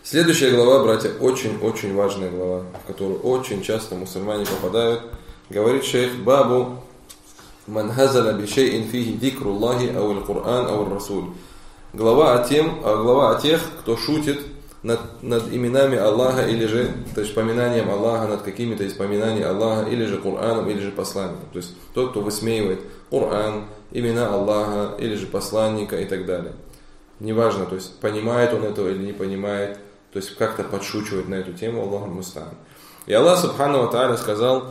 Следующая глава, братья, очень-очень важная глава, в которую очень часто мусульмане попадают. Говорит шейх: бабу ман хазаля би шейин фихи дикруллахи ау аль-Кур'ан ау аль-Расуль. Глава о тех, кто шутит над именами Аллаха, или же, то есть поминанием Аллаха, над какими-то из поминаний Аллаха, или же Кур'аном, или же посланником. То есть тот, кто высмеивает Кур'ан, имена Аллаха, или же посланника и так далее. Неважно, то есть понимает он этого или не понимает, то есть как-то подшучивает на эту тему, Аллаху муста'ан. И Аллах субхану ва тааля сказал: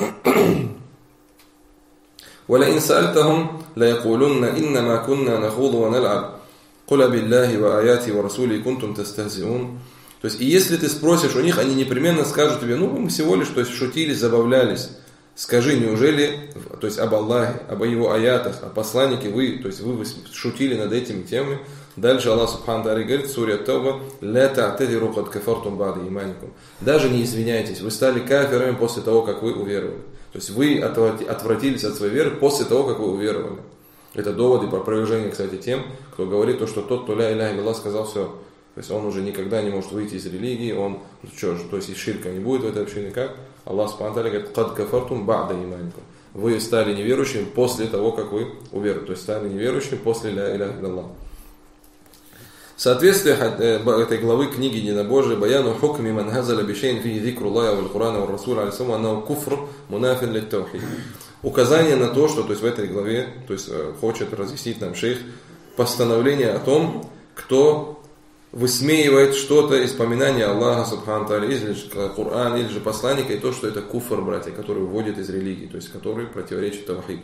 وَلَئِنْ سَأَلْتَهُمْ لَيَقُولُنَّ إِنَّمَا كُنَّا نَخُوضُ وَنَلْعَبُ قُلْ بِاللَّهِ وَآيَاتِهِ وَرَسُولِهِ كُنْتُمْ تَسْتَهْزِئُونَ. То есть, и если ты спросишь у них, они непременно скажут тебе: ну, мы всего лишь, то есть, шутили, забавлялись. Скажи, неужели, то есть, об Аллахе, об его аятах, о посланнике вы, то есть, вы шутили над этими темами? Дальше Аллах субхану тааля говорит в суре Ат-Тауба: «Ля та'тадиру кад кафартум ба'да иманикум». Даже не извиняйтесь, вы стали кафирами после того, как вы уверовали. То есть вы отвратились от своей веры после того, как вы уверовали. Это доводы по опровержению, кстати, тем, кто говорит то, что тот, кто ля иляха илlallah сказал, все. То есть он уже никогда не может выйти из религии, он, то есть и ширка не будет в этой общине, как? Аллах субхану тааля говорит: «Кад кафартум ба'да иманикум». Вы стали неверующими после того, как вы уверовали. То есть стали неверующими после ля иляха илlallah. Соответствие этой главы книги Единобожия: «Баяну хукми ман хазаля бишейн фихи дикруллахи валь Кур'ана валь Расуль алейхиссалам аннаху куфр мунафин лит таухид». Указание на то, что, то есть в этой главе, то есть хочет разъяснить нам шейх, постановление о том, кто высмеивает что-то из поминания Аллаха субхану тааля, или же Кур'ан, или же посланника, и то, что это куфр, братья, который выводит из религии, то есть который противоречит таухиду.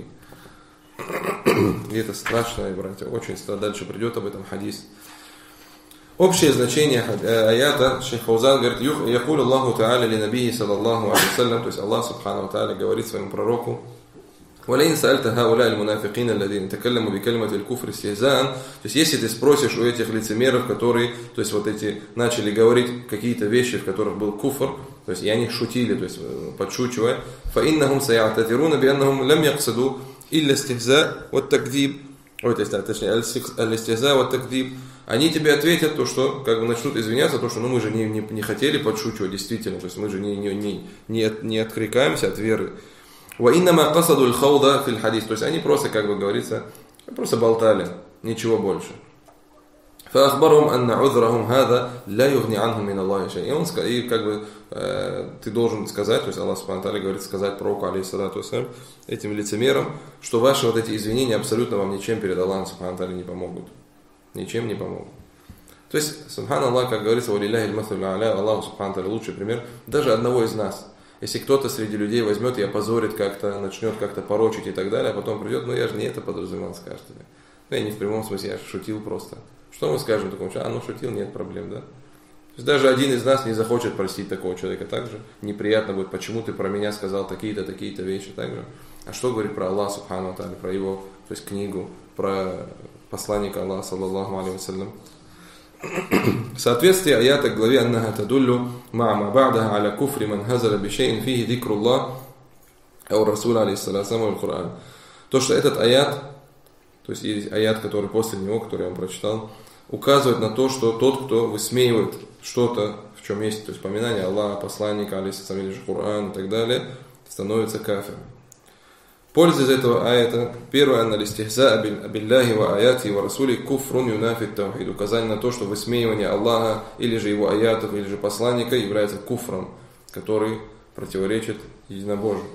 И это страшно, братья, очень дальше придет об этом хадис. Общее значение аята, шейх Фаузан говорит: «Якулю Аллаху та'аля ли набии саллаллаху алейхи вассалям». То есть Аллах субхану ва та'аля говорит своему пророку: «Валейн са'альта хауля аль-мунафикина алладина такалламу би калимати аль-куфр истихзаан». То есть если ты спросишь у этих лицемеров, которые, то есть вот эти начали говорить какие-то вещи, в которых был куфр, то есть и они шутили, то есть подшучивая: «Фаиннахум са'ятатируна би аннахум лам яксаду илля истихза ва такдиб». Точнее, аль-истихза ва такдиб. Они тебе ответят то, что как бы начнут извиняться, то, что мы же не хотели подшучивать, действительно, то есть мы же не откликаемся от веры. То есть они просто, как бы говорится, просто болтали, ничего больше. И как бы ты должен сказать, то есть Аллах субхану тааля говорит сказать пророку алейхиссалату вассалям, этим лицемерам, что ваши вот эти извинения абсолютно вам ничем перед Аллахом субхану тааля не помогут. Ничем не помогут. То есть, субханаллах, как говорится, Аллах субхану тааля лучший пример даже одного из нас. Если кто-то среди людей возьмет и опозорит как-то, начнет как-то порочить и так далее, а потом придет: ну я же не это подразумевал, скажет тебе. Ну я не в прямом смысле, я шутил просто. Что мы скажем такому человеку? Ну шутил, нет проблем, да? То есть даже один из нас не захочет простить такого человека также. Неприятно будет: почему ты про меня сказал такие-то вещи также. А что говорит про Аллах субхану тааля, про его, то есть книгу, про посланника Аллаха саллаллаху алейхи вассалям. Соответствие аята главе: «Аннаха тадуллю ма'ма ба'даха аля куфри ман хазаля бишейн фихи дикруллах ау Расуль алейхиссалам валь Кур'ан». То, что этот аят, то есть есть аят, который после него, который я вам прочитал, указывает на то, что тот, кто высмеивает что-то, в чем есть, то есть поминание Аллаха, посланника алейхиссалам, или же Кур'ан и так далее, становится кафиром. Польза из этого аята: первое, аналистихза билляхи ва аяти ва расули куфрун юнафит таухид. Указание на то, что высмеивание Аллаха, или же его аятов, или же посланника является куфром, который противоречит единобожию.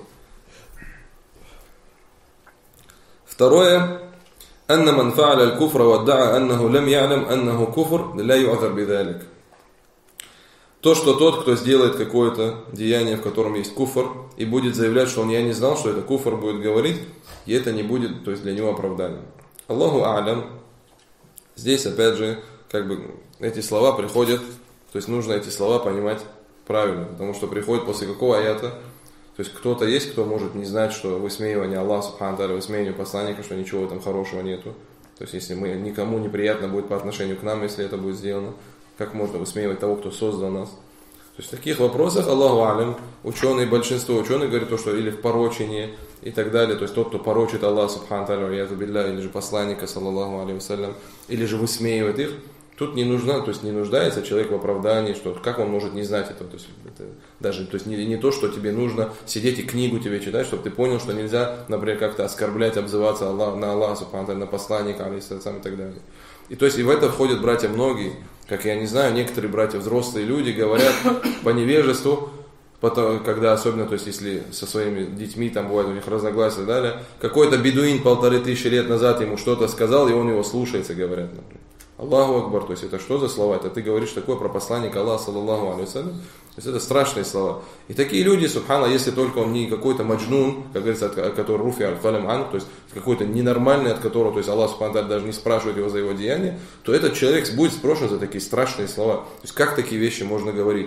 Второе, анна ман фа'аля аль-куфра ва адда'a аннаху лам я'лам аннаху куфр ла ю'азар бидалик. То, что тот, кто сделает какое-то деяние, в котором есть куфр, и будет заявлять, что я не знал, что это куфр, будет говорить, и это не будет, то есть для него оправданием. Аллаху а'лям. Здесь, опять же, как бы эти слова приходят, то есть нужно эти слова понимать правильно, потому что приходит после какого аята, то есть кто-то есть, кто может не знать, что высмеивание Аллаха субхану тааля, высмеивание посланника, что ничего там хорошего нету. То есть если никому неприятно будет по отношению к нам, если это будет сделано. Как можно высмеивать того, кто создал нас? То есть в таких вопросах Аллаху алям, ученые, большинство ученых говорят то, что или в порочении и так далее, то есть тот, кто порочит Аллаха субхану тааля, или же посланника саллаллаху алейхи вассалям, или же высмеивает их, Тут не нужна, то есть не нуждается человек в оправдании, что как он может не знать этого. То есть, это даже то есть не то, что тебе нужно сидеть и книгу тебе читать, чтобы ты понял, что нельзя, например, как-то оскорблять, обзываться на Аллаха, субхану, на посланника, алейхиссалям, и так далее. И то есть и в это входят братья многие, как я не знаю, некоторые братья, взрослые люди, говорят по невежеству, потом, когда особенно, то есть если со своими детьми там бывает у них разногласия и так далее, какой-то бедуин 1500 лет назад ему что-то сказал, и он его слушается, говорят, например. Аллаху Акбар, то есть это что за слова? Это ты говоришь такое про посланника Аллаха, саллаллаху алейхи вассалям. То есть это страшные слова. И такие люди, субхана, если только он не какой-то маджнун, как говорится, который руфи аль-калям ан, то есть какой-то ненормальный, от которого, то есть Аллах субхана даже не спрашивает его за его деяния, то этот человек будет спрошен за такие страшные слова. То есть как такие вещи можно говорить?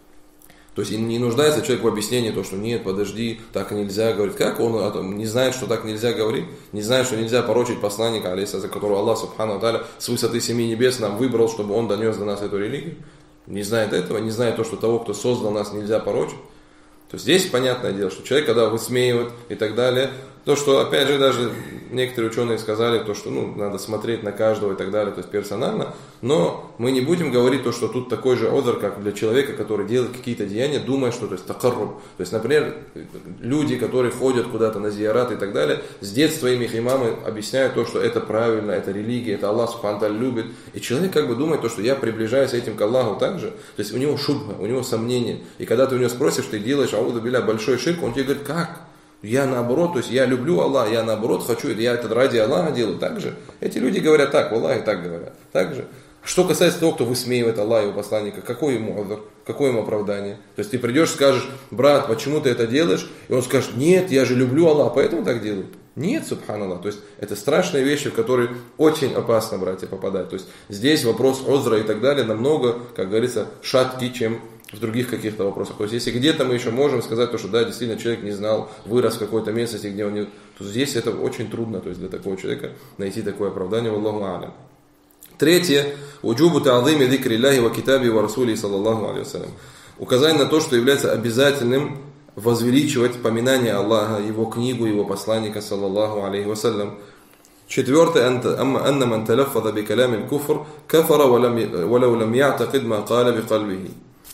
То есть не нуждается человек в объяснении, то, что нет, подожди, так нельзя говорить. Как он не знает, что так нельзя говорить? Не знает, что нельзя порочить посланника, алейхиссалям, за которого Аллах, субхану тааля, с высоты 7 небес нам выбрал, чтобы он донес до нас эту религию? Не знает этого, не знает то, что того, кто создал нас, нельзя порочить. То есть здесь понятное дело, что человек, когда высмеивает и так далее, то, что, опять же, даже некоторые ученые сказали, то, что надо смотреть на каждого и так далее, то есть персонально, но мы не будем говорить то, что тут такой же одр, как для человека, который делает какие-то деяния, думая, что, то есть, такарруб. То есть, например, люди, которые ходят куда-то на зиярат и так далее, с детства им их имамы объясняют то, что это правильно, это религия, это Аллах субхану тааля любит, и человек как бы думает то, что я приближаюсь этим к Аллаху также, то есть у него шубха, у него сомнения, и когда ты у него спросишь, ты делаешь, аузу билля, большой ширк, он тебе говорит, как? Я наоборот, то есть я люблю Аллаха, я наоборот хочу, я это ради Аллаха делаю. Так же эти люди говорят так, Аллах и так говорят. Так же. Что касается того, кто высмеивает Аллаха и его посланника, какой ему адр, какое ему оправдание? То есть ты придешь, скажешь, брат, почему ты это делаешь? И он скажет, нет, я же люблю Аллаха, поэтому так делаю. Нет, субханаллах. То есть это страшные вещи, в которые очень опасно, братья, попадать. То есть здесь вопрос озра и так далее намного, как говорится, шаткий, чем в других каких-то вопросах. То есть если где-то мы еще можем сказать, то, что да, действительно человек не знал, вырос в какой-то местности, где он не... То здесь это очень трудно, то есть для такого человека найти такое оправдание. Валлаху а'лям. Третье. Уджубу та'зими зикри Аллахи ва китаби ва расули саллаллаху алейхи вассалям. Указание на то, что является обязательным возвеличивать поминание Аллаха, его книгу, его посланника саллаллаху алейхи вассалям. Четвертое. Анна ман талаффаза би калами аль-куфр кафара валау лам я'тақид ма каля би кальбихи.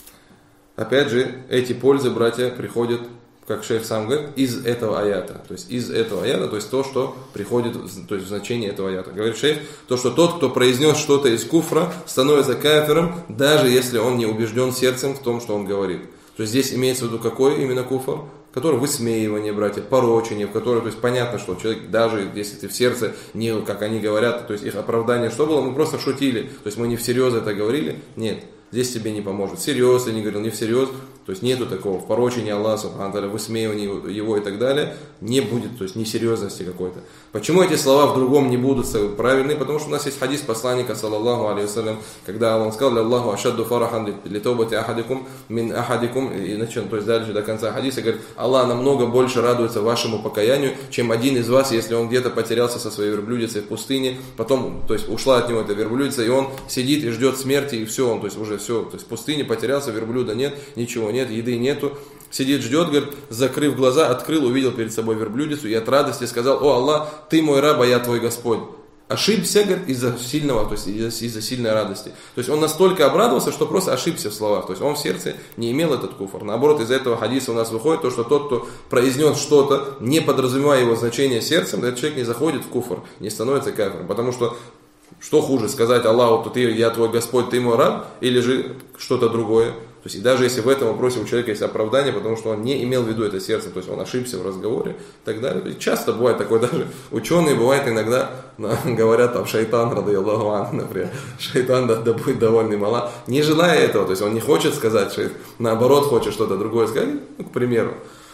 Опять же, эти пользы, братья, приходят, как шейх сам говорит, из этого аята. То есть из этого аята, то есть то, что приходит, то есть в значение этого аята. Говорит шейх, то, что тот, кто произнес что-то из куфра, становится кафиром, даже если он не убежден сердцем в том, что он говорит. То есть здесь имеется в виду какой именно куфр? Который высмеивание, братья, порочение, в которое, то есть понятно, что человек, даже если ты в сердце, не, как они говорят, то есть их оправдание что было, мы просто шутили, то есть мы не всерьез это говорили, нет. Здесь тебе не поможет. Всерьез я не говорил, не всерьез. То есть нету такого в порочении Аллаха, субхану тааля, высмеивании его и так далее. Не будет, то есть несерьезности какой-то. Почему эти слова в другом не будут правильны? Потому что у нас есть хадис посланника, саллаллаху алейхи вассалям, когда он сказал, «Аллаху ашадду фарахан литаубати ахадикум мин ахадикум». И начал, то есть дальше до конца хадиса, говорит, Аллах намного больше радуется вашему покаянию, чем один из вас, если он где-то потерялся со своей верблюдицей в пустыне, потом, то есть ушла от него эта верблюдица, и он сидит и ждет смерти, и все, он, то есть уже все, то есть в пустыне потерялся, верблюда нет, ничего нет, еды нету, сидит, ждет, говорит, закрыв глаза, открыл, увидел перед собой верблюдицу и от радости сказал, о Аллах, ты мой раб, а я твой Господь. Ошибся, говорит, из-за сильного, то есть из-за сильной радости. То есть он настолько обрадовался, что просто ошибся в словах. То есть он в сердце не имел этот куфр. Наоборот, из этого хадиса у нас выходит то, что тот, кто произнес что-то, не подразумевая его значение сердцем, этот человек не заходит в куфр, не становится кафиром. Потому что хуже, сказать Аллаху, то я твой Господь, ты мой раб, или же что-то другое. То есть и даже если в этом вопросе у человека есть оправдание, потому что он не имел в виду это сердце, то есть он ошибся в разговоре и так далее. И часто бывает такое, даже ученые бывает иногда говорят, там, шайтан, радайаллаху анху, например, шайтан да будет довольный мала, не желая этого, то есть он не хочет сказать, что наоборот хочет что-то другое сказать, к примеру.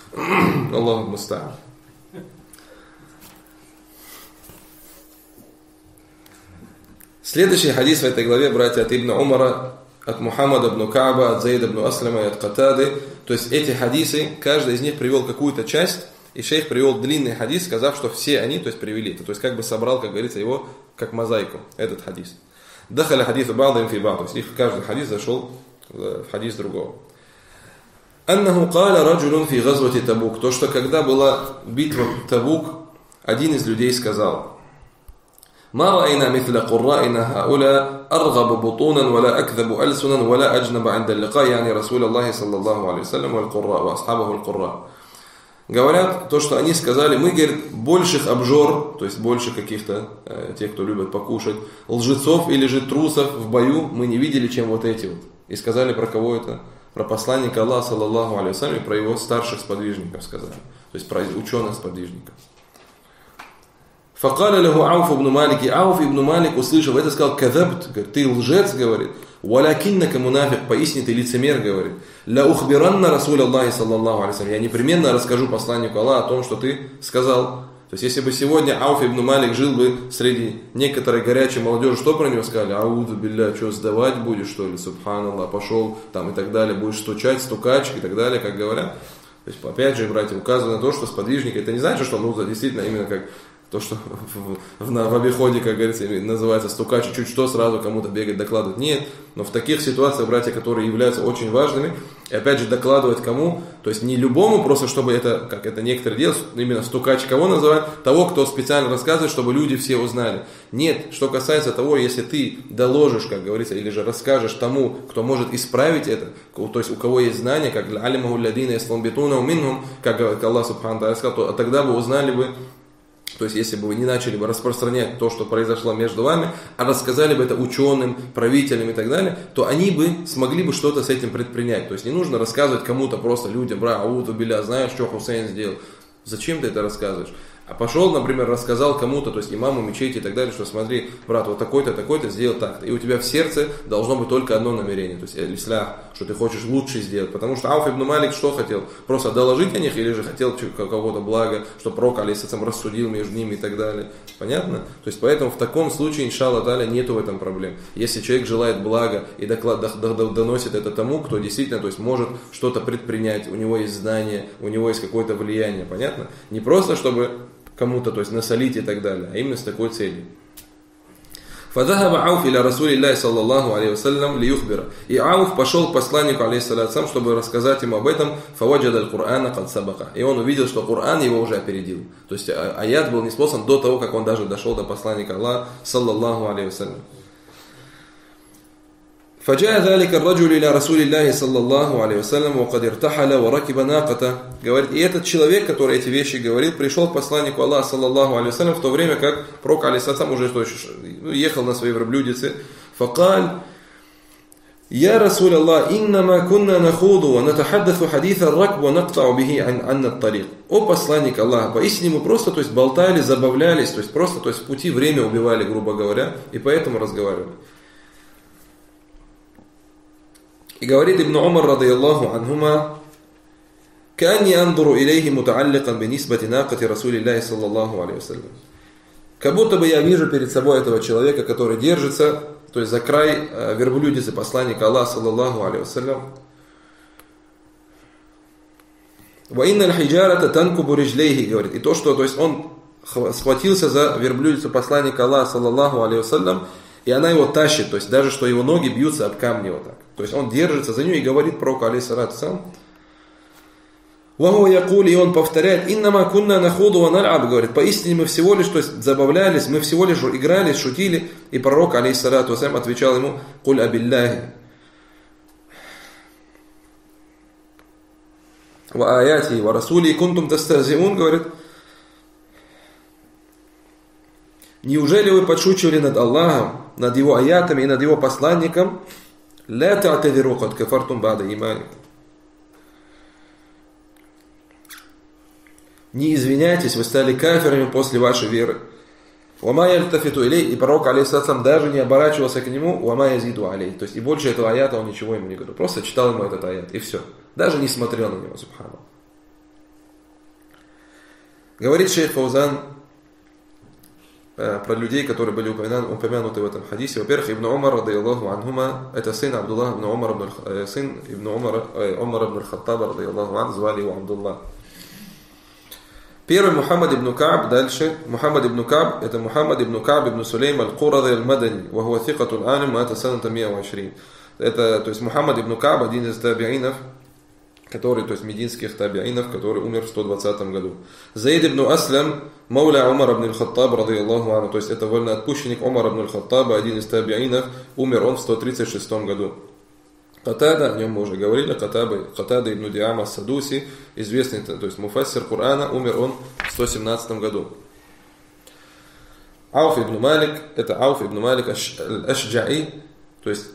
Аллаху муста'ан. Следующий хадис в этой главе, братья, от Ибн Умара, от Мухаммада ибн Кааба, от Заида ибн Аслама и от Катады. То есть эти хадисы, каждый из них привел какую-то часть, и шейх привел длинный хадис, сказав, что все они, то есть привели это. То есть как бы собрал, как говорится, его как мозаику, этот хадис. Дахаля хадису ба'дахим фи ба'д. То есть их каждый хадис зашел в хадис другого. Аннаху каля раджулун фи газвати Табук. То, что когда была битва Табук, один из людей сказал, ما رأينا مثل قرائنا هؤلاء أرغب بطونا ولا أكذب ألسنا ولا أجنب عند اللقاء, يعني رسول الله саллаллаху алейхи вассалям والقراء وأصحابه القراء. Говорят, то, что они сказали, мы, говорит, больших обжор, то есть больше каких-то, тех, кто любит покушать, лжецов или же трусов в бою мы не видели, чем вот эти вот. И сказали про кого это? Про посланника Аллаха, саллаллаху алейхи вассалям, и про его старших сподвижников сказали. То есть про ученых-сподвижников. Факаля лаху Ауф ибн Малик, и Ауф ибн Малик, услышав это, сказал: «Кадабт», говорит, ты лжец, говорит, «Валякиннака мунафик», поистине ты лицемер, говорит, «Ля ухбиранна Расуль Аллахи, саллаллаху алейхи вассалям», я непременно расскажу посланнику Аллаха о том, что ты сказал. То есть, если бы сегодня Ауф ибн Малик жил бы среди некоторой горячей молодежи, что про него сказали? Ауду билля, что, сдавать будешь, что ли, субханаллах, пошел, там и так далее, будешь стучать, стукач и так далее, как говорят. То есть, опять же, братья, указывают на то, что сподвижник, это не значит, что нужно действительно именно как то, что в обиходе, как говорится, называется стукач, чуть что сразу кому-то бегать, докладывать. Нет, но в таких ситуациях, братья, которые являются очень важными, и опять же докладывать кому, то есть не любому, просто чтобы это, как это некоторые делают, именно стукач кого называют, того, кто специально рассказывает, чтобы люди все узнали. Нет, что касается того, если ты доложишь, как говорится, или же расскажешь тому, кто может исправить это, то есть у кого есть знания, как алимаху лядина ясламбитуна уминхум, как Аллах субхану тааля сказал, то тогда бы узнали бы. То есть, если бы вы не начали бы распространять то, что произошло между вами, а рассказали бы это ученым, правителям и так далее, то они бы смогли бы что-то с этим предпринять. То есть, не нужно рассказывать кому-то просто людям, ауду биля, знаешь, что Хусейн сделал. Зачем ты это рассказываешь? А пошел, например, рассказал кому-то, то есть имаму мечети и так далее, что смотри, брат, вот такой-то сделал так-то. И у тебя в сердце должно быть только одно намерение, то есть ислях, что ты хочешь лучше сделать. Потому что Ауф ибн Малик что хотел? Просто доложить о них или же хотел какого-то блага, что пророк алейхиссалям рассудил между ними и так далее. Понятно? То есть поэтому в таком случае, иншаллах та'аля, нету в этом проблем. Если человек желает блага и доносит это тому, кто действительно, то есть может что-то предпринять, у него есть знания, у него есть какое-то влияние. Понятно? Не просто чтобы кому-то, то есть насолить и так далее, а именно с такой целью. فذهب عوف إلى رسول الله صلى الله عليه وسلم ليخبره. И Ауф пошел к посланнику, алейхиссалям, чтобы рассказать ему об этом. فوجد القرآن قد سبق. И он увидел, что Коран его уже опередил. То есть аят был ниспослан до того, как он даже дошел до посланника Аллаха, саллаллаху алейхи вассалям. فجاء ذلك الرجل إلى رسول الله صلى الله عليه وسلم وقد ارتحل وركب ناقته. Говорит, и этот человек, который эти вещи говорил, пришел к посланнику Аллаха, саллаллаху алейхи вассалям, в то время как пророк алейхиссалям уже ехал на своей верблюдице. فقال: يا رسول الله إنما كنا نخوض ونتحدث حديث الركب ونقطع به عن الطريق. О посланник Аллаха, поистине мы просто, то есть болтали, забавлялись, то есть просто, то есть в пути время убивали, грубо говоря, и поэтому разговаривали. И говорит Ибн Умар, радийаллаху анхума: «Каанни андуру илейхи мутаалликан бинисбати накати Расулиллахи саллаллаху алейхи вассалям». Как будто бы я вижу перед собой этого человека, который держится, то есть за край верблюдицы посланника Аллаха, саллаллаху алейхи вассалям. «Ва инна аль-хиджарата танкубу риджлейхи», говорит, и то, что, то есть он схватился за верблюдицу посланника Аллаха, саллаллаху алейхи вассалям, и она его тащит, то есть даже что его ноги бьются об камни вот так. То есть он держится за нее и говорит пророку, алейхиссалату вассалям. «Ваху якули», и он повторяет: «Иннама кунна нахуду ва наль'аб», говорит, поистине мы всего лишь, то есть забавлялись, мы всего лишь играли, шутили. И пророк, алейхиссалату вассалям, отвечал ему: «Куль абилляхи ва аяти ва расули кунтум тастахзиун», говорит, неужели вы подшучивали над Аллахом, над его аятами и над его посланником? «Ля та'тадиру кад кафартум ба'да иманикум». Не извиняйтесь, вы стали кафирами после вашей веры. «Вама яльтафиту илей», и пророк, алейхиссалам, даже не оборачивался к нему. «Вама язиду алей», то есть и больше этого аята он ничего ему не говорил. Просто читал ему этот аят, и все. Даже не смотрел на него, субханаллах. Говорит шейх Фаузан про людей, которые были упомянуты в этом хадисе. Во-первых, Ибн Умар, радийаллаху анхума, это сын Абдуллах ибн Умар, сын Ибн Умар ибн Хаттаба, радийаллаху ан, звали его Абдуллах. Первый Мухаммад ибн Кааб, дальше. Мухаммад ибн Кааб, это Мухаммад ибн Кааб ибн Сулейм аль-Куради аль-Мадани, ва хуа thикатун алим, ма ата саната 120. Это, то есть Мухаммад ибн Кааб, один из табиинов, который, то есть мединских табиинов, который умер в 120 году. Заид ибн Аслям, мауля Умар ибн аль-Хаттаб, радийаллаху анху, то есть это вольноотпущенник Умар ибн аль-Хаттаба, один из табиинов, умер он в 136 году. Катада, о нем мы уже говорили, Катада ибн Диама Садуси, известный, то есть муфассир Корана, умер он в 117 году. Ауф ибн Малик, это Ауф ибн Малик Аш-Ашджаи, то есть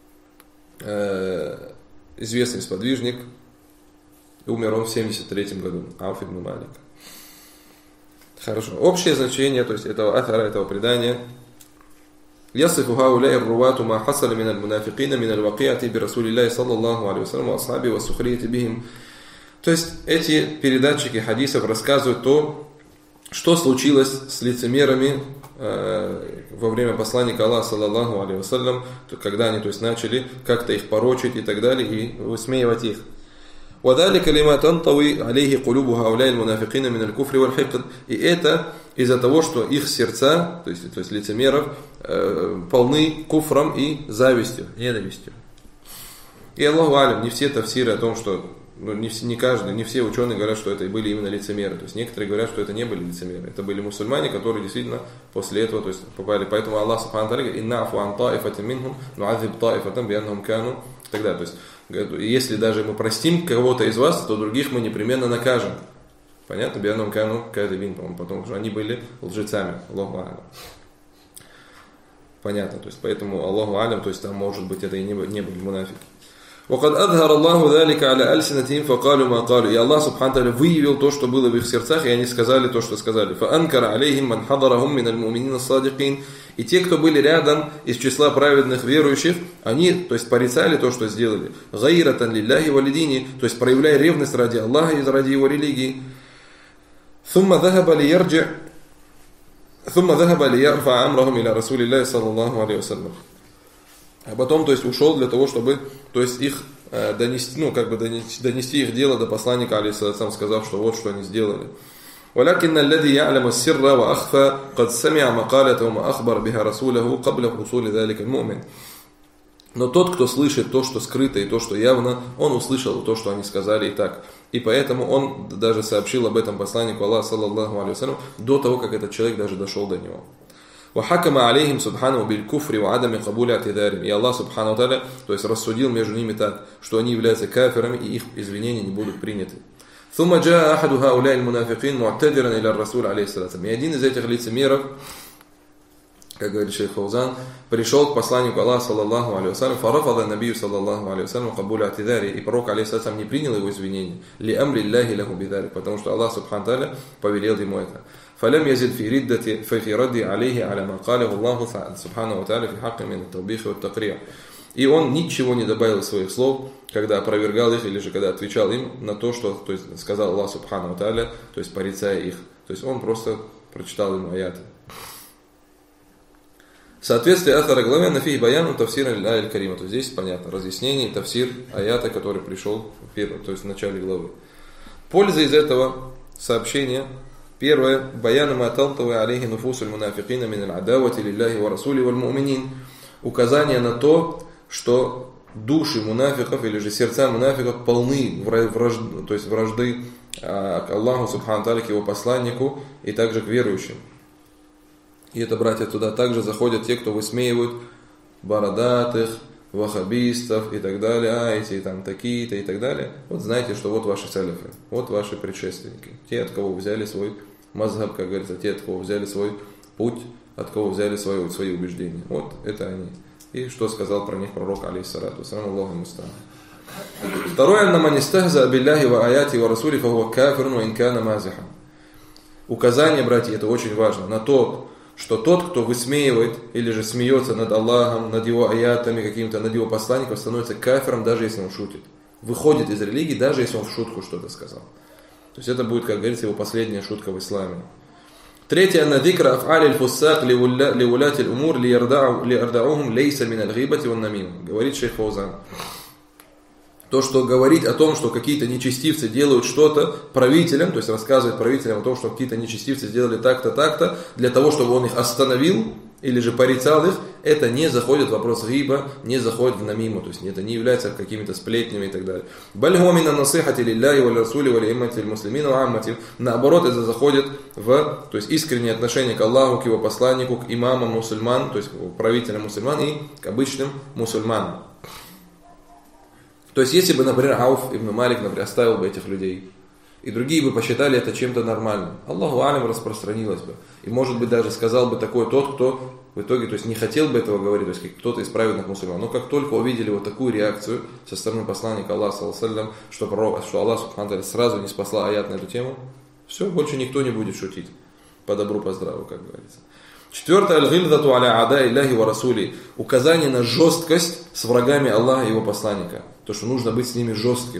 известный сподвижник, умер он в 73 году. Ауф ибн Малик. Хорошо. Общее значение, то есть этого атара, этого предания. يصف هؤلاء الرواة ما حصل من المنافقين من الواقعة برسول الله صلى الله عليه وسلم وأصحابه والسخرية بهم. То есть эти передатчики хадисов рассказывают то, что случилось с лицемерами во время посланника Аллаха саллаллаху алейхи вассалям, когда они, то есть, начали как-то их порочить и так далее и высмеивать их. وذلك لما تنطوي عليه قلوب هؤلاء المنافقين من الكفر والحقد. И это из-за того, что их сердца, то есть лицемеров, полны куфром и завистью, ненавистью. И Аллаху алям, не все тафсиры о том, что не все ученые говорят, что это были именно лицемеры. То есть некоторые говорят, что это не были лицемеры. Это были мусульмане, которые действительно после этого, то есть, попали. Поэтому Аллах субхану ва тааля говорит: «Инна афу ан таифатин минхум, нуазиб таифатан бианнахум кану». И так далее. То есть, если даже мы простим кого-то из вас, то других мы непременно накажем. Понятно? Бианнахум кану кадибин, по-моему, потому что они были лжецами. Аллаху алям. Понятно. То есть, поэтому Аллаху алям, то есть там, может быть, это и не были мунафики. وقد أظهر الله ذلك على ألسنتهم فقالوا ما قالوا. И Аллах субхану ва тааля выявил то, что было в их сердцах, и они сказали то, что сказали. فأنكر عليهم من حضرهم من المؤمنين الصادقين. И те, кто были рядом из числа праведных верующих, они, то есть, порицали то, что сделали. غيرة لله ولدينه, то есть проявляя ревность ради Аллаха и ради его религии. ثم ذهب ليرفع أمرهم إلى رسول الله صلى الله عليه وسلم. А потом, то есть, ушел для того, чтобы, то есть, их донести их дело до посланника, алейхиссалям, сказав, что вот что они сделали. ولكن الذي يعلم السر وأخفى قد سمع مقالته وما أخبر بها رسوله قبل حصول ذلك المؤمن. Но тот, кто слышит то, что скрыто и то, что явно, он услышал то, что они сказали и так. И поэтому он даже сообщил об этом посланнику Аллаха, саллаллаху алейхи вассалям, до того, как этот человек даже дошел до него. وحكم عليهم سبحانه بالكفر وعدم قبول اعتذارهم. И Аллах субхану ва тааля, то есть, рассудил между ними так, что они являются кафирами и их извинения не будут приняты. ثم جاء أحد هؤلاء المنافقين معتذرا إلى الرسول عليه الصلاة والسلام. И один из этих лицемеров, как говорит шейх Фаузан, пришел к посланнику Аллаха, саллаллаху алейхи вассалям, فرفض النبي صلى الله عليه وسلم قبول اعتذاره. И пророк, алейхиссалям, не принял его извинения. لأمر الله له بذلك. Потому что Аллах субхану ва тааля повелел ему это. فلم يزد في رد عليه على ما قاله الله سبحانه وتعالى في حق من التوبيخ والتقريع. И он ничего не добавил из своих слов, когда опровергал их или же когда отвечал им на то, что, то есть, сказал Аллах субхану ва тааля, то есть порицая их. То есть он просто прочитал им аяты. Соответствие атара главе нафи баяну тафсир аль-карима. То есть здесь понятно разъяснение, тафсир аята, который пришел то есть в начале главы. Польза из этого сообщения. Первое. Баяну ма талтава алейхи нуфусуль мунафикина мин аль-адавати лилляхи ва расули валь му'минин. Указание на то, что души мунафиков или же сердца мунафиков полны вражды к Аллаху субхану ва тааля, к его посланнику и также к верующим. И это, братья, туда также заходят те, кто высмеивают бородатых, ваххабистов и так далее, эти там такие-то и так далее. Вот знаете, что вот ваши салифы, вот ваши предшественники, те, от кого взяли свой мазхаб, как говорится, те, от кого взяли свой путь, от кого взяли свои убеждения. Вот это они. И что сказал про них пророк, алейхиссалату вассалям, Аллаху муста'ан. Второе, на манистахза билляхи ва аяти ва расули фахуа кафирун ва инкана мазихан. Указание, братья, это очень важно, на то, что тот, кто высмеивает или же смеется над Аллахом, над его аятами каким-то, над его посланником, становится кафиром, даже если он шутит. Выходит из религии, даже если он в шутку что-то сказал. То есть это будет, как говорится, его последняя шутка в исламе. Третье, на дикра аф'али аль-фуссак лиуляти аль-умур лиярдаухум лейса мин аль-гибати ван намим. Говорит шейх Фаузан. То, что говорить о том, что какие-то нечестивцы делают что-то правителям, то есть рассказывать правителям о том, что какие-то нечестивцы сделали так-то, так-то, для того, чтобы он их остановил или же порицал их, это не заходит в вопрос гиба, не заходит в намиму, то есть это не является какими-то сплетнями и так далее. Наоборот, это заходит в, то есть искреннее отношение к Аллаху, к его посланнику, к имамам мусульман, то есть к правителям мусульман и к обычным мусульманам. То есть если бы, например, Ауф ибн Малик, например, оставил бы этих людей, и другие бы посчитали это чем-то нормальным, Аллаху алям распространилось бы. И может быть даже сказал бы такой тот, кто в итоге, то есть не хотел бы этого говорить, то есть кто-то из праведных мусульман. Но как только увидели вот такую реакцию со стороны посланника Аллаха, саллаллаху, что Аллах субхану сразу не спасла аят на эту тему, все, больше никто не будет шутить. По добру, по здраву, как говорится. Четвертое, аль-гильдату аля ада Илляхи ва расули. Указание на жесткость с врагами Аллаха и его посланника. То, что нужно быть с ними жестким.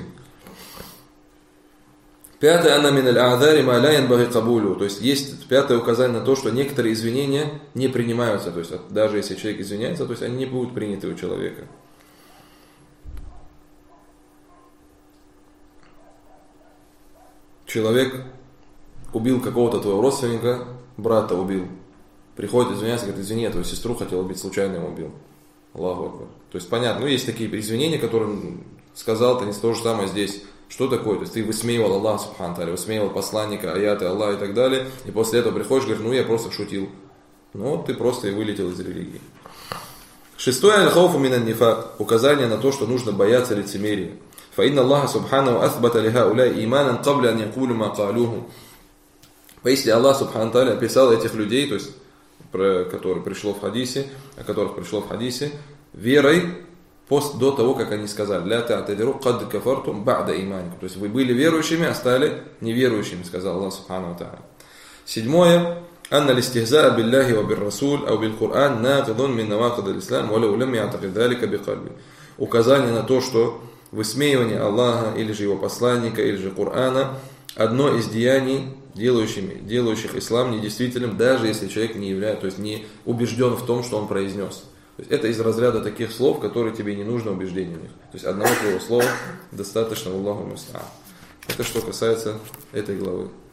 Пятое, анна мин аль-а'дари ма ла янбагhi кабулю. То есть есть пятое указание на то, что некоторые извинения не принимаются. То есть даже если человек извиняется, то есть они не будут приняты у человека. Человек убил какого-то твоего родственника, брата убил. Приходит, извиняется, говорит, извини, я твою сестру хотел убить, случайно его убил. Аллаху акбар. То есть понятно, ну есть такие извинения, которые сказал, это не то же самое здесь. Что такое? То есть ты высмеивал Аллаха субхану тааля, высмеивал посланника, аяты Аллаха и так далее, и после этого приходишь, говоришь, ну я просто шутил. Ну ты просто и вылетел из религии. Шестое, аль-хауфу минан нифак, указание на то, что нужно бояться лицемерия. Фаинна Аллаха субхану асбата лиха уляй иманан кабля ан якулю ма калюху. Если Аллах субхану тааля описал этих людей, то есть о которых пришло в хадисе, верой до того, как они сказали, ля та'тадиру кад кафартум ба'да иманикум. То есть вы были верующими, а стали неверующими, сказал Аллах субхану ва тааля. Седьмое, анна листихзаа билляхи ва бир-расуль ау бил-Кур'ан нақидун мин навақид аль-ислам ва лау лам я'тақид залика бикальби. Указание на то, что высмеивание Аллаха или же его посланника, или же Корана одно из деяний, делающих ислам недействительным, даже если человек не является, то есть не убежден в том, что он произнес. То есть это из разряда таких слов, которые тебе не нужно убеждение в них. То есть одного твоего слова достаточно, Аллаху муста'ан. Это что касается этой главы.